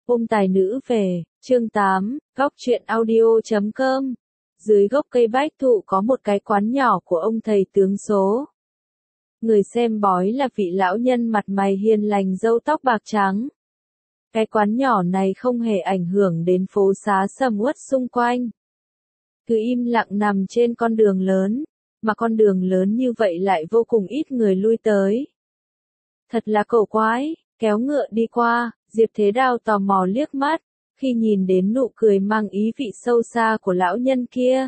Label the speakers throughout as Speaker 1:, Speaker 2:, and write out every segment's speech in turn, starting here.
Speaker 1: Ôm tài nữ về, chương 8, góc truyện audio.com. Dưới gốc cây bách thụ có một cái quán nhỏ của ông thầy tướng số. Người xem bói là vị lão nhân mặt mày hiền lành râu tóc bạc trắng. Cái quán nhỏ này không hề ảnh hưởng đến phố xá sầm uất xung quanh. Cứ im lặng nằm trên con đường lớn, mà con đường lớn như vậy lại vô cùng ít người lui tới. Thật là cổ quái, kéo ngựa đi qua, Diệp Thế Đao tò mò liếc mắt, khi nhìn đến nụ cười mang ý vị sâu xa của lão nhân kia.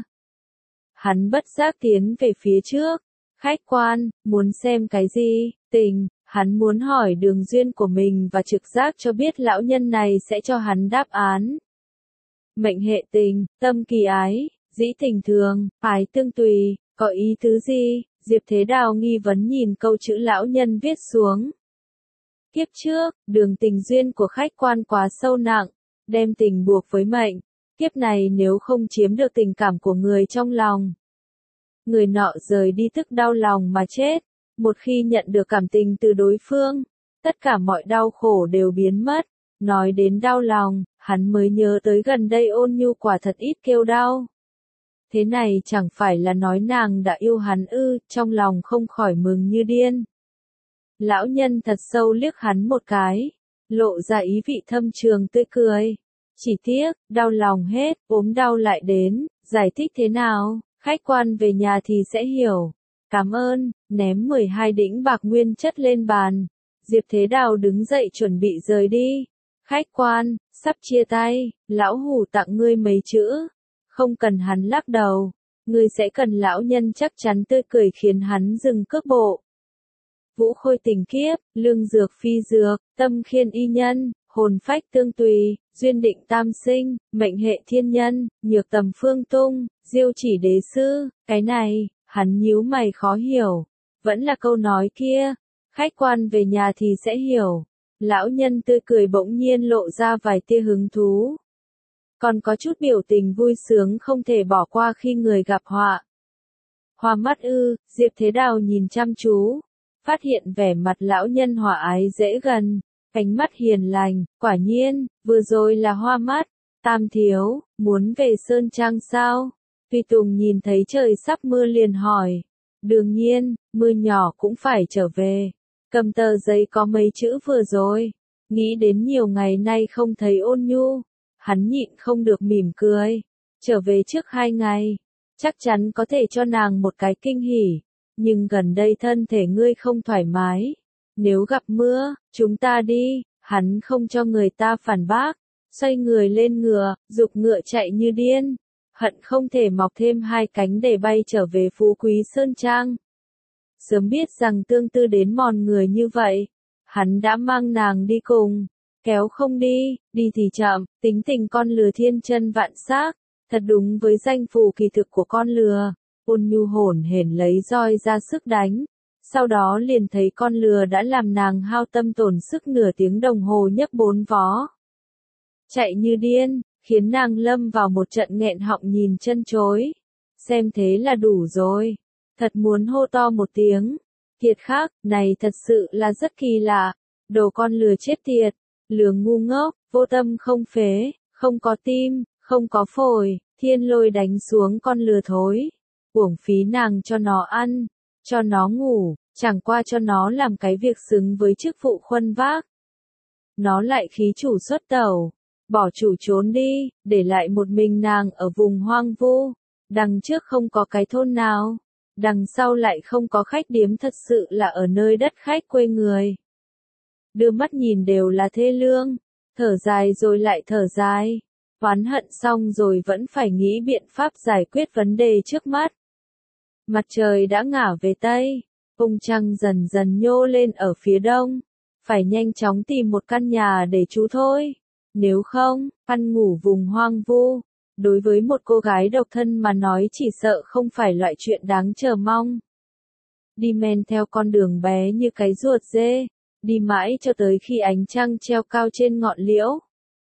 Speaker 1: Hắn bất giác tiến về phía trước, khách quan, muốn xem cái gì, tình, hắn muốn hỏi đường duyên của mình và trực giác cho biết lão nhân này sẽ cho hắn đáp án. Mệnh hệ tình, tâm kỳ ái, dĩ tình thường, ái tương tùy, có ý tứ gì? Diệp Thế Đao nghi vấn nhìn câu chữ lão nhân viết xuống. Kiếp trước, đường tình duyên của khách quan quá sâu nặng, đem tình buộc với mệnh. Kiếp này nếu không chiếm được tình cảm của người trong lòng, người nọ rời đi tức đau lòng mà chết. Một khi nhận được cảm tình từ đối phương, tất cả mọi đau khổ đều biến mất. Nói đến đau lòng, hắn mới nhớ tới gần đây Ôn Nhu quả thật ít kêu đau. Thế này chẳng phải là nói nàng đã yêu hắn ư? Trong lòng không khỏi mừng như điên. Lão nhân thật sâu liếc hắn một cái, lộ ra ý vị thâm trường tươi cười. Chỉ tiếc, đau lòng hết, ốm đau lại đến, giải thích thế nào, khách quan về nhà thì sẽ hiểu. Cảm ơn, ném 12 đĩnh bạc nguyên chất lên bàn. Diệp Thế Đao đứng dậy chuẩn bị rời đi. Khách quan, sắp chia tay, lão hủ tặng ngươi mấy chữ. Không cần. Hắn lắc đầu. Ngươi sẽ cần. Lão nhân chắc chắn tươi cười khiến hắn dừng cước bộ. Vũ khôi tình kiếp, lương dược phi dược, tâm khiên y nhân, hồn phách tương tùy, duyên định tam sinh, mệnh hệ thiên nhân, nhược tầm phương tung, diêu chỉ đế sư. Cái này, hắn nhíu mày khó hiểu. Vẫn là câu nói kia, khách quan về nhà thì sẽ hiểu. Lão nhân tươi cười bỗng nhiên lộ ra vài tia hứng thú. Còn có chút biểu tình vui sướng không thể bỏ qua khi người gặp họa. Hoa mắt ư? Diệp Thế Đao nhìn chăm chú, phát hiện vẻ mặt lão nhân hòa ái dễ gần, ánh mắt hiền lành. Quả nhiên, vừa rồi là hoa mắt. Tam thiếu, muốn về Sơn Trang sao? Tùy Tùng nhìn thấy trời sắp mưa liền hỏi. Đương nhiên, mưa nhỏ cũng phải trở về. Cầm tờ giấy có mấy chữ vừa rồi. Nghĩ đến nhiều ngày nay không thấy Ôn Nhu, hắn nhịn không được mỉm cười. Trở về trước 2 ngày, chắc chắn có thể cho nàng một cái kinh hỉ. Nhưng gần đây thân thể ngươi không thoải mái. Nếu gặp mưa, chúng ta đi. Hắn không cho người ta phản bác. Xoay người lên ngựa, giục ngựa chạy như điên. Hận không thể mọc thêm 2 cánh để bay trở về Phú Quý Sơn Trang. Sớm biết rằng tương tư đến mòn người như vậy, hắn đã mang nàng đi cùng. Kéo không đi, đi thì chậm, tính tình con lừa thiên chân vạn xác, thật đúng với danh phù kỳ thực của con lừa. Ôn Nhu hổn hển lấy roi ra sức đánh, sau đó liền thấy con lừa đã làm nàng hao tâm tổn sức nửa tiếng đồng hồ nhấc 4 vó. Chạy như điên, khiến nàng lâm vào một trận nghẹn họng nhìn chân chối. Xem thế là đủ rồi. Thật muốn hô to một tiếng. Kiệt Khắc, này thật sự là rất kỳ lạ. Đồ con lừa chết tiệt, lừa ngu ngốc, vô tâm không phế, không có tim, không có phổi, thiên lôi đánh xuống con lừa thối. Uổng phí nàng cho nó ăn, cho nó ngủ, chẳng qua cho nó làm cái việc xứng với chức vụ khuân vác. Nó lại khí chủ xuất tẩu, bỏ chủ trốn đi, để lại một mình nàng ở vùng hoang vu. Đằng trước không có cái thôn nào, đằng sau lại không có khách điếm, thật sự là ở nơi đất khách quê người. Đưa mắt nhìn đều là thê lương, thở dài rồi lại thở dài, oán hận xong rồi vẫn phải nghĩ biện pháp giải quyết vấn đề trước mắt. Mặt trời đã ngả về Tây, cung trăng dần dần nhô lên ở phía đông, phải nhanh chóng tìm một căn nhà để trú thôi. Nếu không, ăn ngủ vùng hoang vu, đối với một cô gái độc thân mà nói chỉ sợ không phải loại chuyện đáng chờ mong. Đi men theo con đường bé như cái ruột dê, đi mãi cho tới khi ánh trăng treo cao trên ngọn liễu.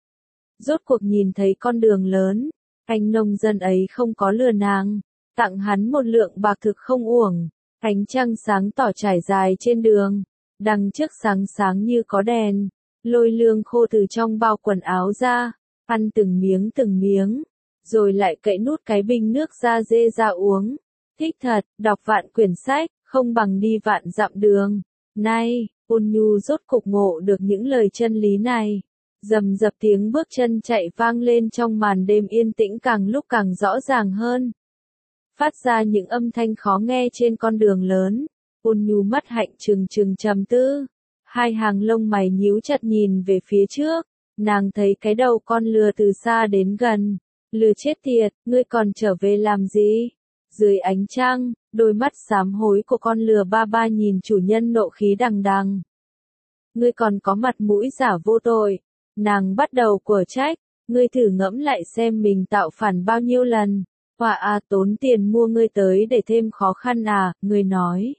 Speaker 1: Rốt cuộc nhìn thấy con đường lớn, anh nông dân ấy không có lừa nàng, tặng hắn một lượng bạc thực không uổng. Ánh trăng sáng tỏ trải dài trên đường, đằng trước sáng sáng như có đèn, lôi lương khô từ trong bao quần áo ra, ăn từng miếng, rồi lại cậy nút cái bình nước da dê ra uống. Thích thật, đọc vạn quyển sách, không bằng đi vạn dặm đường. Nay, Ôn Nhu rốt cục ngộ được những lời chân lý này. Rầm rập tiếng bước chân chạy vang lên trong màn đêm yên tĩnh càng lúc càng rõ ràng hơn. Phát ra những âm thanh khó nghe trên con đường lớn. Ôn Nhu mắt hạnh trừng trừng trầm tư. Hai hàng lông mày nhíu chặt nhìn về phía trước. Nàng thấy cái đầu con lừa từ xa đến gần. Lừa chết tiệt, ngươi còn trở về làm gì? Dưới ánh trăng, đôi mắt xám hối của con lừa ba ba nhìn chủ nhân nộ khí đằng đằng. Ngươi còn có mặt mũi giả vô tội. Nàng bắt đầu của trách, ngươi thử ngẫm lại xem mình tạo phản bao nhiêu lần. Họa à, tốn tiền mua ngươi tới để thêm khó khăn à, ngươi nói.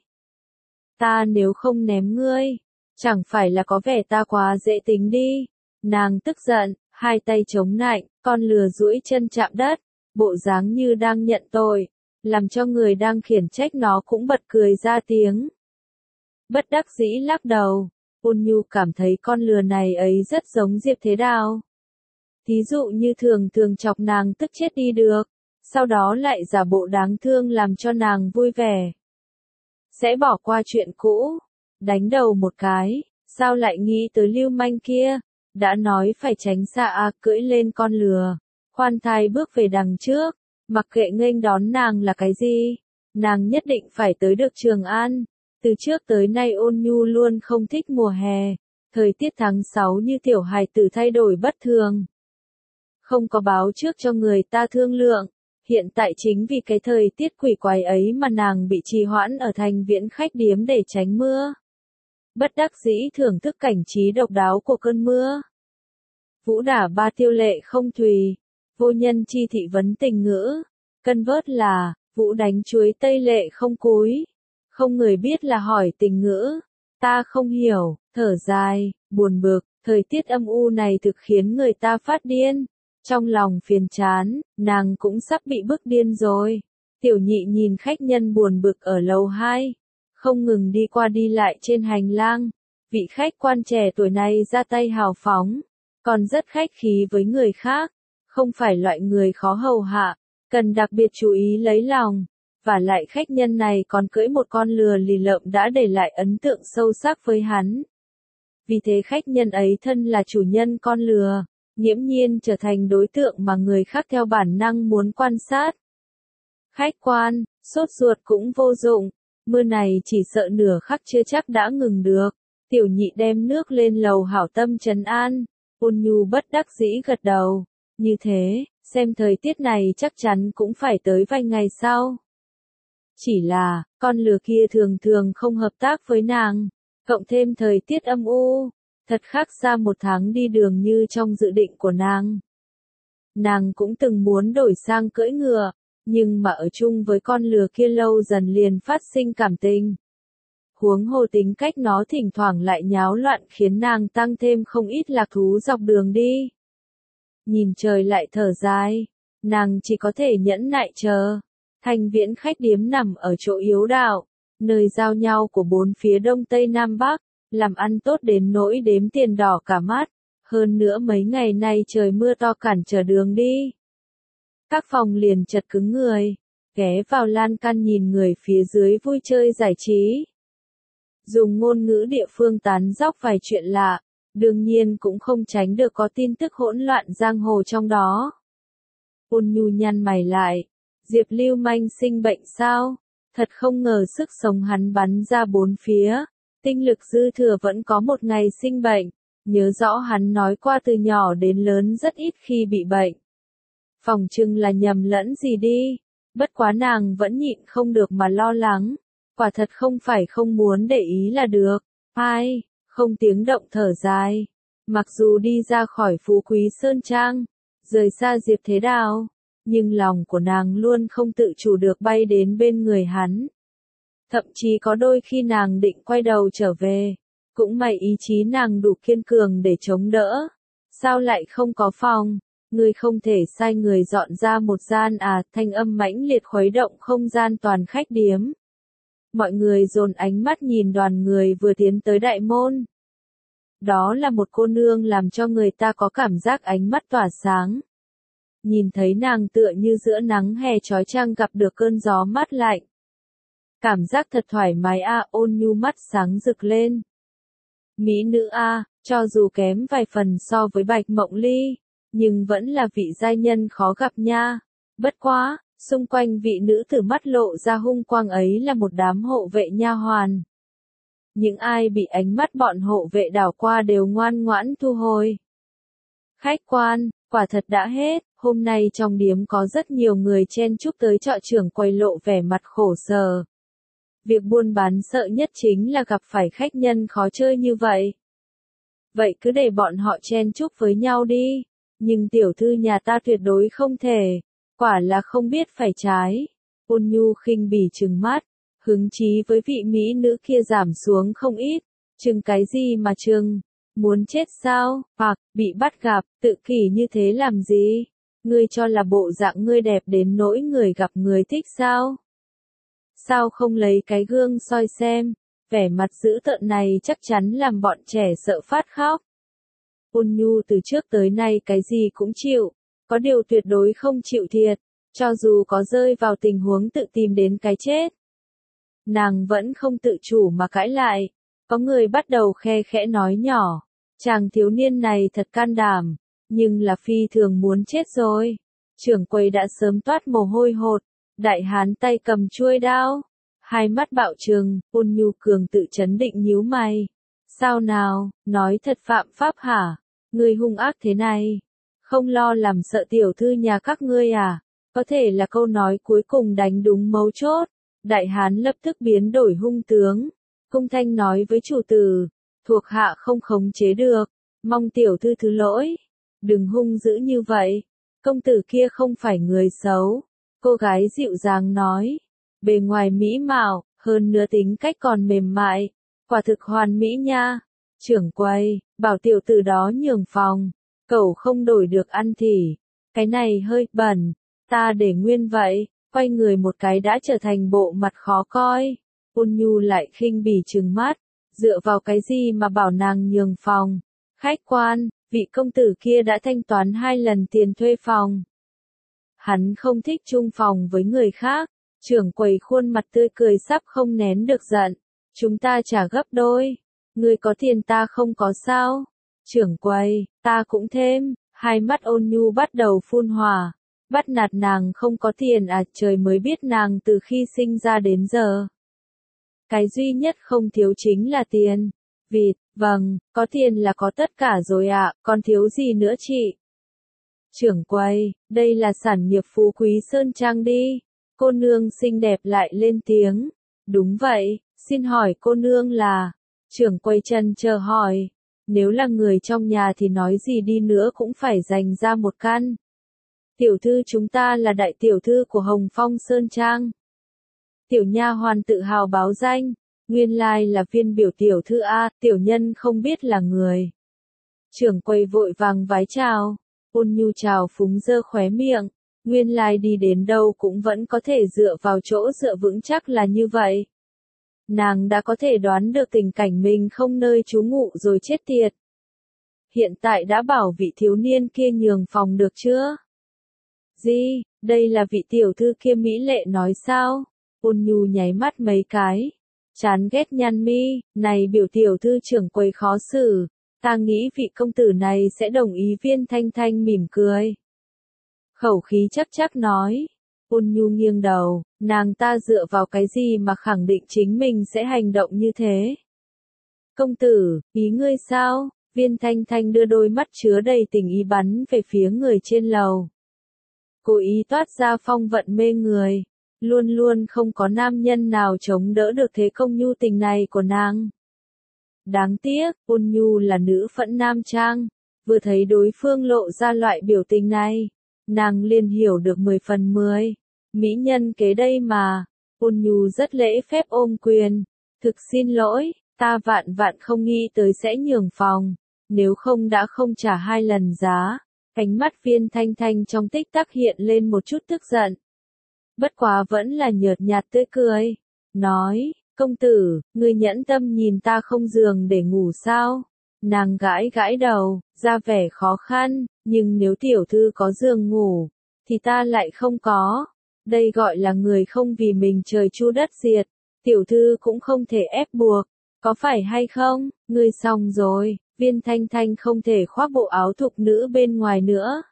Speaker 1: Ta nếu không ném ngươi, chẳng phải là có vẻ ta quá dễ tính đi. Nàng tức giận, hai tay chống nạnh, con lừa duỗi chân chạm đất, bộ dáng như đang nhận tội, làm cho người đang khiển trách nó cũng bật cười ra tiếng. Bất đắc dĩ lắc đầu, Ôn Nhu cảm thấy con lừa này ấy rất giống Diệp Thế Đào. Thí dụ như thường thường chọc nàng tức chết đi được, sau đó lại giả bộ đáng thương làm cho nàng vui vẻ. Sẽ bỏ qua chuyện cũ, đánh đầu một cái, sao lại nghĩ tới lưu manh kia, đã nói phải tránh xa à, cưỡi lên con lừa, khoan thai bước về đằng trước, mặc kệ nghênh đón nàng là cái gì, nàng nhất định phải tới được Trường An. Từ trước tới nay Ôn Nhu luôn không thích mùa hè, thời tiết tháng 6 như tiểu hài tử thay đổi bất thường. Không có báo trước cho người ta thương lượng, hiện tại chính vì cái thời tiết quỷ quái ấy mà nàng bị trì hoãn ở thành Viễn Khách Điếm để tránh mưa. Bất đắc dĩ thưởng thức cảnh trí độc đáo của cơn mưa. Vũ đả ba tiêu lệ không thùy, vô nhân chi thị vấn tình ngữ, cân vớt là, vũ đánh chuối tây lệ không cúi. Không người biết là hỏi tình ngữ, ta không hiểu, thở dài, buồn bực, thời tiết âm u này thực khiến người ta phát điên. Trong lòng phiền chán, nàng cũng sắp bị bức điên rồi. Tiểu Nhị nhìn khách nhân buồn bực ở lầu 2, không ngừng đi qua đi lại trên hành lang. Vị khách quan trẻ tuổi này ra tay hào phóng, còn rất khách khí với người khác, không phải loại người khó hầu hạ, cần đặc biệt chú ý lấy lòng. Và lại khách nhân này còn cưỡi một con lừa lì lợm đã để lại ấn tượng sâu sắc với hắn. Vì thế khách nhân ấy thân là chủ nhân con lừa, nghiễm nhiên trở thành đối tượng mà người khác theo bản năng muốn quan sát. Khách quan, sốt ruột cũng vô dụng, mưa này chỉ sợ nửa khắc chưa chắc đã ngừng được. Tiểu Nhị đem nước lên lầu hảo tâm trấn an, Ôn Nhu bất đắc dĩ gật đầu. Như thế, xem thời tiết này chắc chắn cũng phải tới vài ngày sau. Chỉ là, con lừa kia thường thường không hợp tác với nàng, cộng thêm thời tiết âm u, thật khác xa một tháng đi đường như trong dự định của nàng. Nàng cũng từng muốn đổi sang cưỡi ngựa, nhưng mà ở chung với con lừa kia lâu dần liền phát sinh cảm tình. Huống hồ tính cách nó thỉnh thoảng lại nháo loạn khiến nàng tăng thêm không ít lạc thú dọc đường đi. Nhìn trời lại thở dài, nàng chỉ có thể nhẫn nại chờ. Thành Viễn Khách Điếm nằm ở chỗ yếu đạo, nơi giao nhau của bốn phía đông tây nam bắc, làm ăn tốt đến nỗi đếm tiền đỏ cả mắt. Hơn nữa mấy ngày nay trời mưa to cản trở đường đi. Các phòng liền chật cứng người, ghé vào lan can nhìn người phía dưới vui chơi giải trí. Dùng ngôn ngữ địa phương tán dóc vài chuyện lạ, đương nhiên cũng không tránh được có tin tức hỗn loạn giang hồ trong đó. Ôn Nhu nhăn mày lại. Diệp Lưu Manh sinh bệnh sao? Thật không ngờ sức sống hắn bắn ra bốn phía, tinh lực dư thừa vẫn có một ngày sinh bệnh. Nhớ rõ hắn nói qua từ nhỏ đến lớn rất ít khi bị bệnh. Phỏng chừng là nhầm lẫn gì đi, bất quá nàng vẫn nhịn không được mà lo lắng. Quả thật không phải không muốn để ý là được. Ai, không tiếng động thở dài. Mặc dù đi ra khỏi Phú Quý Sơn Trang, rời xa Diệp Thế Đào, nhưng lòng của nàng luôn không tự chủ được bay đến bên người hắn. Thậm chí có đôi khi nàng định quay đầu trở về, cũng may ý chí nàng đủ kiên cường để chống đỡ. Sao lại không có phòng? Ngươi không thể sai người dọn ra một gian à? Thanh âm mãnh liệt khuấy động không gian toàn khách điếm. Mọi người dồn ánh mắt nhìn đoàn người vừa tiến tới đại môn. Đó là một cô nương làm cho người ta có cảm giác ánh mắt tỏa sáng. Nhìn thấy nàng tựa như giữa nắng hè chói chang gặp được cơn gió mát lạnh. Cảm giác thật thoải mái ôn nhu mắt sáng rực lên. Mỹ nữ cho dù kém vài phần so với Bạch Mộng Ly, nhưng vẫn là vị giai nhân khó gặp nha. Bất quá, xung quanh vị nữ tử mắt lộ ra hung quang ấy là một đám hộ vệ nha hoàn. Những ai bị ánh mắt bọn hộ vệ đảo qua đều ngoan ngoãn thu hồi. Khách quan, quả thật đã hết, hôm nay trong điếm có rất nhiều người chen chúc tới chợ trưởng quầy lộ vẻ mặt khổ sở. Việc buôn bán sợ nhất chính là gặp phải khách nhân khó chơi như vậy. Vậy cứ để bọn họ chen chúc với nhau đi, nhưng tiểu thư nhà ta tuyệt đối không thể, quả là không biết phải trái. Ôn nhu khinh bỉ trừng mắt, hứng chí với vị mỹ nữ kia giảm xuống không ít, chừng cái gì mà chừng, muốn chết sao, hoặc bị bắt gặp, tự kỷ như thế làm gì, ngươi cho là bộ dạng ngươi đẹp đến nỗi người gặp người thích sao? Sao không lấy cái gương soi xem, vẻ mặt dữ tợn này chắc chắn làm bọn trẻ sợ phát khóc. Ôn nhu từ trước tới nay cái gì cũng chịu, có điều tuyệt đối không chịu thiệt, cho dù có rơi vào tình huống tự tìm đến cái chết. Nàng vẫn không tự chủ mà cãi lại, có người bắt đầu khe khẽ nói nhỏ, chàng thiếu niên này thật can đảm, nhưng là phi thường muốn chết rồi. Trưởng quầy đã sớm toát mồ hôi hột, đại hán tay cầm chuôi đao, hai mắt bạo trừng, ôn nhu cường tự chấn định nhíu mày. Sao nào, nói thật phạm pháp hả? Ngươi hung ác thế này, không lo làm sợ tiểu thư nhà các ngươi à? Có thể là câu nói cuối cùng đánh đúng mấu chốt. Đại hán lập tức biến đổi hung tướng, cung thanh nói với chủ tử, thuộc hạ không khống chế được, mong tiểu thư thứ lỗi, đừng hung dữ như vậy, công tử kia không phải người xấu. Cô gái dịu dàng nói, bề ngoài mỹ mạo, hơn nữa tính cách còn mềm mại, quả thực hoàn mỹ nha. Trưởng quầy, bảo tiểu tử đó nhường phòng, cậu không đổi được ăn thì, cái này hơi bẩn, ta để nguyên vậy. Quay người một cái đã trở thành bộ mặt khó coi. Ôn nhu lại khinh bỉ trừng mắt, dựa vào cái gì mà bảo nàng nhường phòng. Khách quan, vị công tử kia đã thanh toán 2 lần tiền thuê phòng. Hắn không thích chung phòng với người khác. Trưởng quầy khuôn mặt tươi cười sắp không nén được giận. Chúng ta trả gấp đôi. Người có tiền ta không có sao. Trưởng quầy, ta cũng thêm. Hai mắt ôn nhu bắt đầu phun hỏa. Bắt nạt nàng không có tiền trời mới biết nàng từ khi sinh ra đến giờ. Cái duy nhất không thiếu chính là tiền. Vịt, vâng, có tiền là có tất cả rồi còn thiếu gì nữa chị? Trưởng quầy, đây là sản nghiệp phú quý Sơn Trang đi. Cô nương xinh đẹp lại lên tiếng. Đúng vậy, xin hỏi cô nương là... Trưởng quầy trần chờ hỏi. Nếu là người trong nhà thì nói gì đi nữa cũng phải dành ra một căn. Tiểu thư chúng ta là đại tiểu thư của Hồng Phong Sơn Trang. Tiểu nha hoàn tự hào báo danh, nguyên lai là viên biểu tiểu thư tiểu nhân không biết là người. Trưởng quầy vội vàng vái chào, ôn nhu chào phúng giơ khóe miệng, nguyên lai đi đến đâu cũng vẫn có thể dựa vào chỗ dựa vững chắc là như vậy. Nàng đã có thể đoán được tình cảnh mình không nơi trú ngụ rồi chết tiệt. Hiện tại đã bảo vị thiếu niên kia nhường phòng được chưa? Gì, đây là vị tiểu thư kia mỹ lệ nói sao? Ôn nhu nháy mắt mấy cái. Chán ghét nhăn mi, này biểu tiểu thư trưởng quầy khó xử. Ta nghĩ vị công tử này sẽ đồng ý. Viên Thanh Thanh mỉm cười. Khẩu khí chắc chắc nói. Ôn nhu nghiêng đầu, nàng ta dựa vào cái gì mà khẳng định chính mình sẽ hành động như thế? Công tử, ý ngươi sao? Viên Thanh Thanh đưa đôi mắt chứa đầy tình ý bắn về phía người trên lầu. Cố ý toát ra phong vận mê người, luôn luôn không có nam nhân nào chống đỡ được thế công nhu tình này của nàng. Đáng tiếc, ôn nhu là nữ phẫn nam trang, vừa thấy đối phương lộ ra loại biểu tình này, nàng liền hiểu được 10 phần 10. Mỹ nhân kế đây mà. Ôn nhu rất lễ phép ôm quyền, thực xin lỗi, ta vạn vạn không nghĩ tới sẽ nhường phòng, nếu không đã không trả 2 lần giá. Cánh mắt Viên Thanh Thanh trong tích tắc hiện lên một chút tức giận. Bất quá vẫn là nhợt nhạt tươi cười. Nói, công tử, ngươi nhẫn tâm nhìn ta không giường để ngủ sao? Nàng gãi gãi đầu, ra vẻ khó khăn, nhưng nếu tiểu thư có giường ngủ, thì ta lại không có. Đây gọi là người không vì mình trời chu đất diệt, tiểu thư cũng không thể ép buộc, có phải hay không? Ngươi xong rồi, Viên Thanh Thanh không thể khoác bộ áo thục nữ bên ngoài nữa.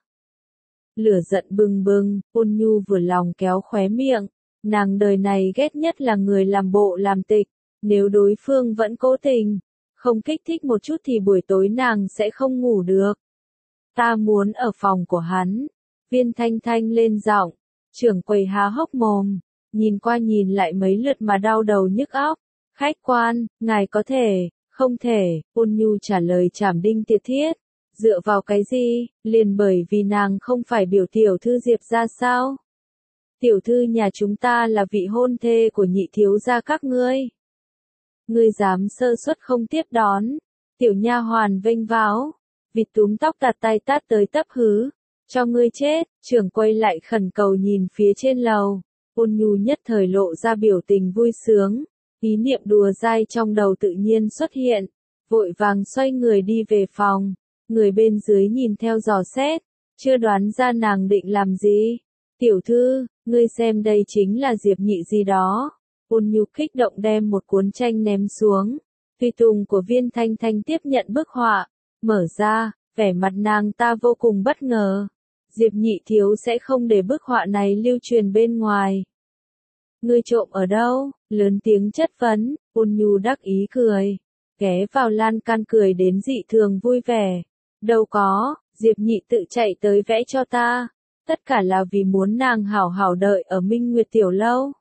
Speaker 1: Lửa giận bừng bừng, Ôn Nhu vừa lòng kéo khóe miệng, nàng đời này ghét nhất là người làm bộ làm tịch, nếu đối phương vẫn cố tình, không kích thích một chút thì buổi tối nàng sẽ không ngủ được. Ta muốn ở phòng của hắn. Viên Thanh Thanh lên giọng, trưởng quầy há hốc mồm, nhìn qua nhìn lại mấy lượt mà đau đầu nhức óc. Khách quan, ngài có thể, không thể, Ôn Nhu trả lời trảm đinh tiệt thiết. Dựa vào cái gì, liền bởi vì nàng không phải biểu tiểu thư Diệp ra sao? Tiểu thư nhà chúng ta là vị hôn thê của nhị thiếu gia các ngươi. Ngươi dám sơ suất không tiếp đón, tiểu nha hoàn vênh váo, vịt túm tóc đặt tay tát tới tấp hứ, cho ngươi chết. Trưởng quầy lại khẩn cầu nhìn phía trên lầu, Ôn Nhu nhất thời lộ ra biểu tình vui sướng, ý niệm đùa dai trong đầu tự nhiên xuất hiện, vội vàng xoay người đi về phòng, người bên dưới nhìn theo dò xét, chưa đoán ra nàng định làm gì. Tiểu thư, ngươi xem đây chính là Diệp Nhị gì đó. Ôn Nhu kích động đem một cuốn tranh ném xuống. Tùy tùng của Viên Thanh Thanh tiếp nhận bức họa, mở ra, vẻ mặt nàng ta vô cùng bất ngờ. Diệp Nhị thiếu sẽ không để bức họa này lưu truyền bên ngoài. Ngươi trộm ở đâu? Lớn tiếng chất vấn. Ôn Nhu đắc ý cười, ghé vào lan can cười đến dị thường vui vẻ. Đâu có, Diệp Nhị tự chạy tới vẽ cho ta. Tất cả là vì muốn nàng hảo hảo đợi ở Minh Nguyệt Tiểu Lâu.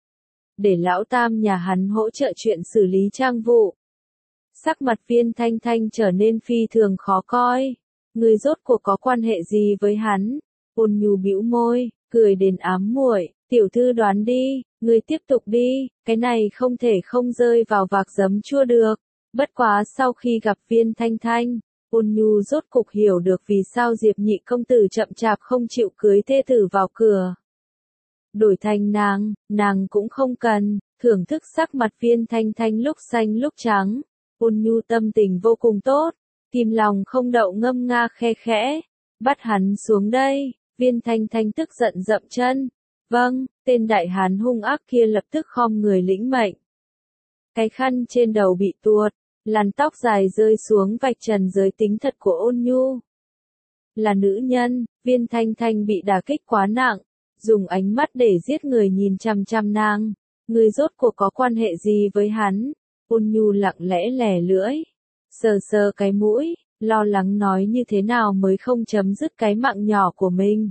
Speaker 1: Để lão tam nhà hắn hỗ trợ chuyện xử lý trang vụ. Sắc mặt Viên Thanh Thanh trở nên phi thường khó coi. Ngươi rốt cuộc có quan hệ gì với hắn? Ôn Nhu bĩu môi, cười đến ám muội. Tiểu thư đoán đi, ngươi tiếp tục đi, cái này không thể không rơi vào vạc giấm chua được. Bất quá sau khi gặp Viên Thanh Thanh, Ôn Nhu rốt cục hiểu được vì sao Diệp Nhị công tử chậm chạp không chịu cưới thê tử vào cửa. Đổi thành nàng cũng không cần, thưởng thức sắc mặt Viên Thanh Thanh lúc xanh lúc trắng. Ôn Nhu tâm tình vô cùng tốt, kìm lòng không đậu ngâm nga khe khẽ. Bắt hắn xuống đây. Viên Thanh Thanh tức giận dậm chân. Vâng, tên đại hán hung ác kia lập tức khom người lĩnh mệnh. Cái khăn trên đầu bị tuột, làn tóc dài rơi xuống vạch trần giới tính thật của Ôn Nhu. Là nữ nhân, Viên Thanh Thanh bị đả kích quá nặng, dùng ánh mắt để giết người nhìn chằm chằm nàng. Người rốt cuộc có quan hệ gì với hắn? Ôn Nhu lặng lẽ lẻ lưỡi, sờ sờ cái mũi, lo lắng nói như thế nào mới không chấm dứt cái mạng nhỏ của mình.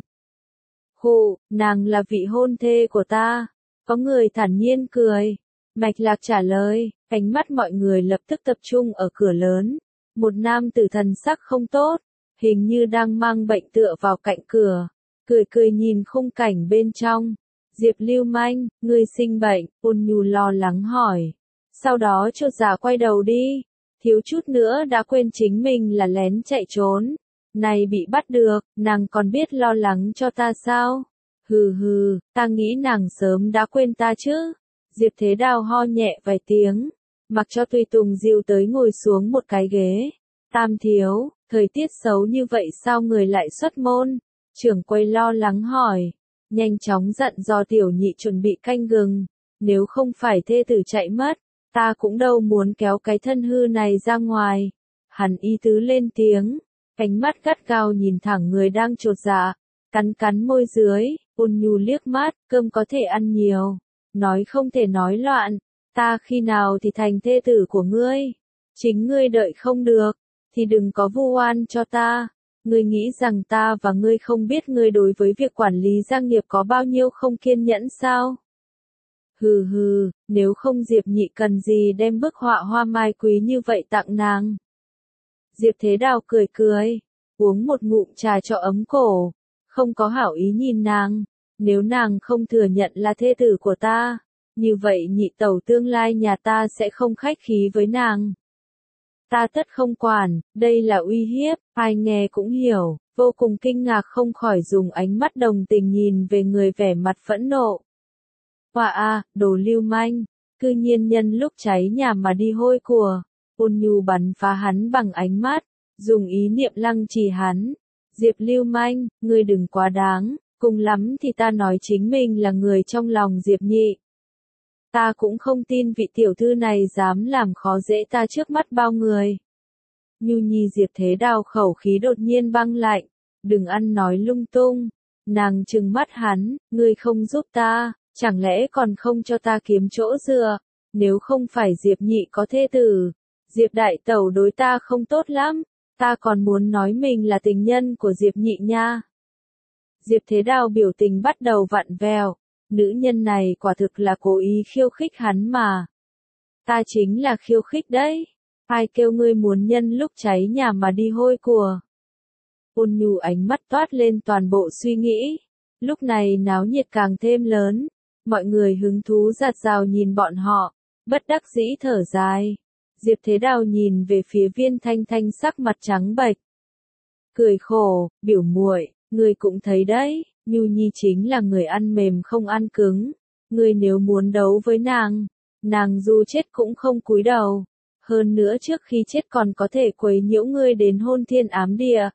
Speaker 1: Hù, nàng là vị hôn thê của ta. Có người thản nhiên cười, mạch lạc trả lời, ánh mắt mọi người lập tức tập trung ở cửa lớn. Một nam tử thần sắc không tốt, hình như đang mang bệnh tựa vào cạnh cửa, cười cười nhìn khung cảnh bên trong. Diệp lưu manh, ngươi sinh bệnh, Ôn Nhu lo lắng hỏi. Sau đó chột dạ quay đầu đi, thiếu chút nữa đã quên chính mình là lén chạy trốn. Này bị bắt được, nàng còn biết lo lắng cho ta sao? Hừ hừ, ta nghĩ nàng sớm đã quên ta chứ. Diệp Thế Đào ho nhẹ vài tiếng, mặc cho tùy tùng dìu tới ngồi xuống một cái ghế. Tam thiếu, thời tiết xấu như vậy sao người lại xuất môn? Trưởng quầy lo lắng hỏi, nhanh chóng dặn dò tiểu nhị chuẩn bị canh gừng, nếu không phải thê tử chạy mất, ta cũng đâu muốn kéo cái thân hư này ra ngoài. Hắn ý tứ lên tiếng, ánh mắt gắt gao nhìn thẳng người đang chột dạ, cắn cắn môi dưới. Ôn Nhu liếc mắt, cơm có thể ăn nhiều, nói không thể nói loạn, ta khi nào thì thành thê tử của ngươi? Chính ngươi đợi không được, thì đừng có vu oan cho ta. Ngươi nghĩ rằng ta và ngươi không biết ngươi đối với việc quản lý gia nghiệp có bao nhiêu không kiên nhẫn sao? Hừ hừ, nếu không Diệp Nhị cần gì đem bức họa hoa mai quý như vậy tặng nàng. Diệp Thế Đào cười cười, uống một ngụm trà cho ấm cổ, không có hảo ý nhìn nàng. Nếu nàng không thừa nhận là thê tử của ta, như vậy nhị tẩu tương lai nhà ta sẽ không khách khí với nàng. Ta tất không quản, đây là uy hiếp, ai nghe cũng hiểu, vô cùng kinh ngạc không khỏi dùng ánh mắt đồng tình nhìn về người vẻ mặt phẫn nộ. Quả a, đồ lưu manh, cư nhiên nhân lúc cháy nhà mà đi hôi của. Ôn nhu bắn phá hắn bằng ánh mắt, dùng ý niệm lăng trì hắn. Diệp lưu manh, ngươi đừng quá đáng, cùng lắm thì ta nói chính mình là người trong lòng Diệp Nhị. Ta cũng không tin vị tiểu thư này dám làm khó dễ ta trước mắt bao người. Nhu nhi Diệp Thế Đào khẩu khí đột nhiên băng lạnh, đừng ăn nói lung tung. Nàng trừng mắt hắn, ngươi không giúp ta, chẳng lẽ còn không cho ta kiếm chỗ dựa, nếu không phải Diệp Nhị có thê tử, Diệp đại tẩu đối ta không tốt lắm, ta còn muốn nói mình là tình nhân của Diệp Nhị nha. Diệp Thế Đào biểu tình bắt đầu vặn vẹo, nữ nhân này quả thực là cố ý khiêu khích hắn mà. Ta chính là khiêu khích đấy, ai kêu ngươi muốn nhân lúc cháy nhà mà đi hôi của. Ôn nhu ánh mắt toát lên toàn bộ suy nghĩ, lúc này náo nhiệt càng thêm lớn, mọi người hứng thú rạt rào nhìn bọn họ, bất đắc dĩ thở dài. Diệp Thế Đào nhìn về phía Viên Thanh Thanh sắc mặt trắng bệch, cười khổ, biểu muội, ngươi cũng thấy đấy, Nhu Nhi chính là người ăn mềm không ăn cứng, ngươi nếu muốn đấu với nàng dù chết cũng không cúi đầu, hơn nữa trước khi chết còn có thể quấy nhiễu ngươi đến hôn thiên ám địa.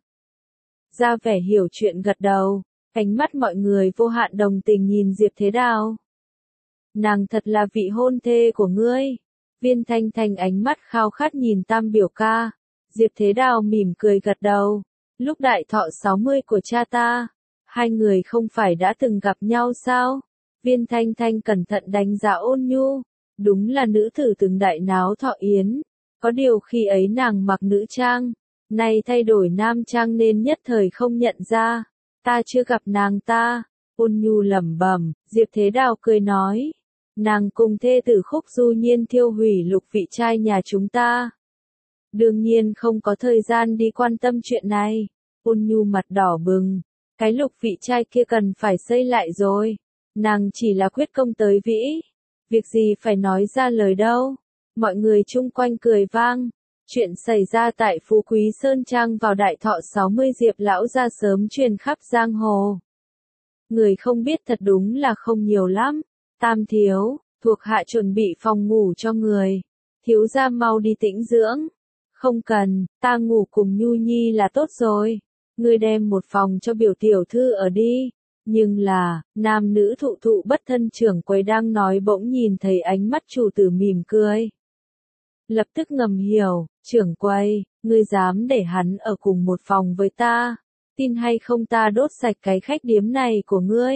Speaker 1: Ra vẻ hiểu chuyện gật đầu, ánh mắt mọi người vô hạn đồng tình nhìn Diệp Thế Đào. Nàng thật là vị hôn thê của ngươi. Viên Thanh Thanh ánh mắt khao khát nhìn Tam biểu ca. Diệp Thế Đào mỉm cười gật đầu. Lúc đại thọ 60 của cha ta, hai người không phải đã từng gặp nhau sao? Viên Thanh Thanh cẩn thận đánh giá Ôn Nhu. Đúng là nữ tử từng đại náo thọ yến. Có điều khi ấy nàng mặc nữ trang, nay thay đổi nam trang nên nhất thời không nhận ra. Ta chưa gặp nàng ta. Ôn Nhu lẩm bẩm. Diệp Thế Đào cười nói. Nàng cùng thê tử Khúc Du Nhiên thiêu hủy Lục vị trai nhà chúng ta. Đương nhiên không có thời gian đi quan tâm chuyện này. Ôn Nhu mặt đỏ bừng. Cái Lục vị trai kia cần phải xây lại rồi. Nàng chỉ là quyết công tới vĩ. Việc gì phải nói ra lời đâu. Mọi người chung quanh cười vang. Chuyện xảy ra tại Phú Quý Sơn Trang vào đại thọ 60 Diệp lão ra sớm truyền khắp giang hồ. Người không biết thật đúng là không nhiều lắm. Tam thiếu, thuộc hạ chuẩn bị phòng ngủ cho người. Thiếu gia mau đi tĩnh dưỡng. Không cần, ta ngủ cùng Nhu Nhi là tốt rồi. Ngươi đem một phòng cho biểu tiểu thư ở đi. Nhưng là, nam nữ thụ thụ bất thân trưởng quầy đang nói bỗng nhìn thấy ánh mắt chủ tử mỉm cười. Lập tức ngầm hiểu, trưởng quầy, ngươi dám để hắn ở cùng một phòng với ta. Tin hay không ta đốt sạch cái khách điếm này của ngươi.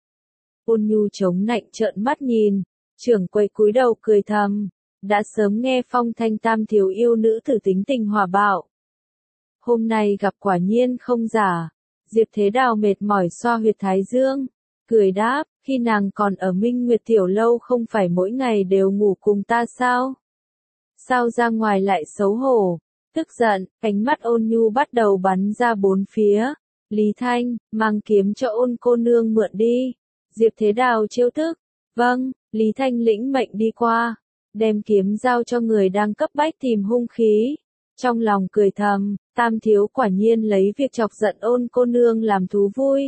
Speaker 1: Ôn Nhu chống nạnh trợn mắt nhìn, trưởng quầy cúi đầu cười thầm, đã sớm nghe phong thanh Tam thiếu yêu nữ tử tính tình hỏa bạo. Hôm nay gặp quả nhiên không giả. Diệp Thế Đào mệt mỏi xoa huyệt thái dương, cười đáp, khi nàng còn ở Minh Nguyệt Tiểu Lâu không phải mỗi ngày đều ngủ cùng ta sao? Sao ra ngoài lại xấu hổ? Tức giận, ánh mắt Ôn Nhu bắt đầu bắn ra bốn phía. Lý Thanh, mang kiếm cho Ôn cô nương mượn đi. Diệp Thế Đào trêu tức. Vâng, Lý Thanh lĩnh mệnh đi qua, đem kiếm giao cho người đang cấp bách tìm hung khí. Trong lòng cười thầm, Tam thiếu quả nhiên lấy việc chọc giận Ôn cô nương làm thú vui.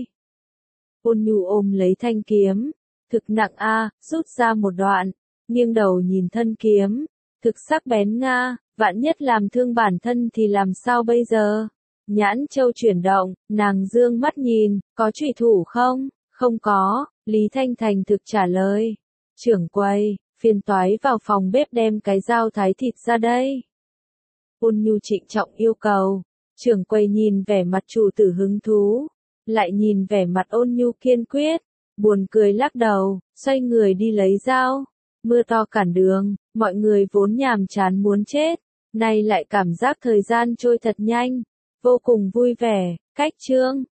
Speaker 1: Ôn Nhu ôm lấy thanh kiếm, thực nặng a, rút ra một đoạn, nghiêng đầu nhìn thân kiếm, thực sắc bén nga, vạn nhất làm thương bản thân thì làm sao bây giờ? Nhãn châu chuyển động, nàng dương mắt nhìn, có trùy thủ không? Không có, Lý Thanh thành thực trả lời. Trưởng quầy, phiền toái vào phòng bếp đem cái dao thái thịt ra đây. Ôn Nhu trịnh trọng yêu cầu. Trưởng quầy nhìn vẻ mặt chủ tử hứng thú, lại nhìn vẻ mặt Ôn Nhu kiên quyết, buồn cười lắc đầu, xoay người đi lấy dao. Mưa to cản đường, mọi người vốn nhàm chán muốn chết, nay lại cảm giác thời gian trôi thật nhanh, vô cùng vui vẻ. Cách chương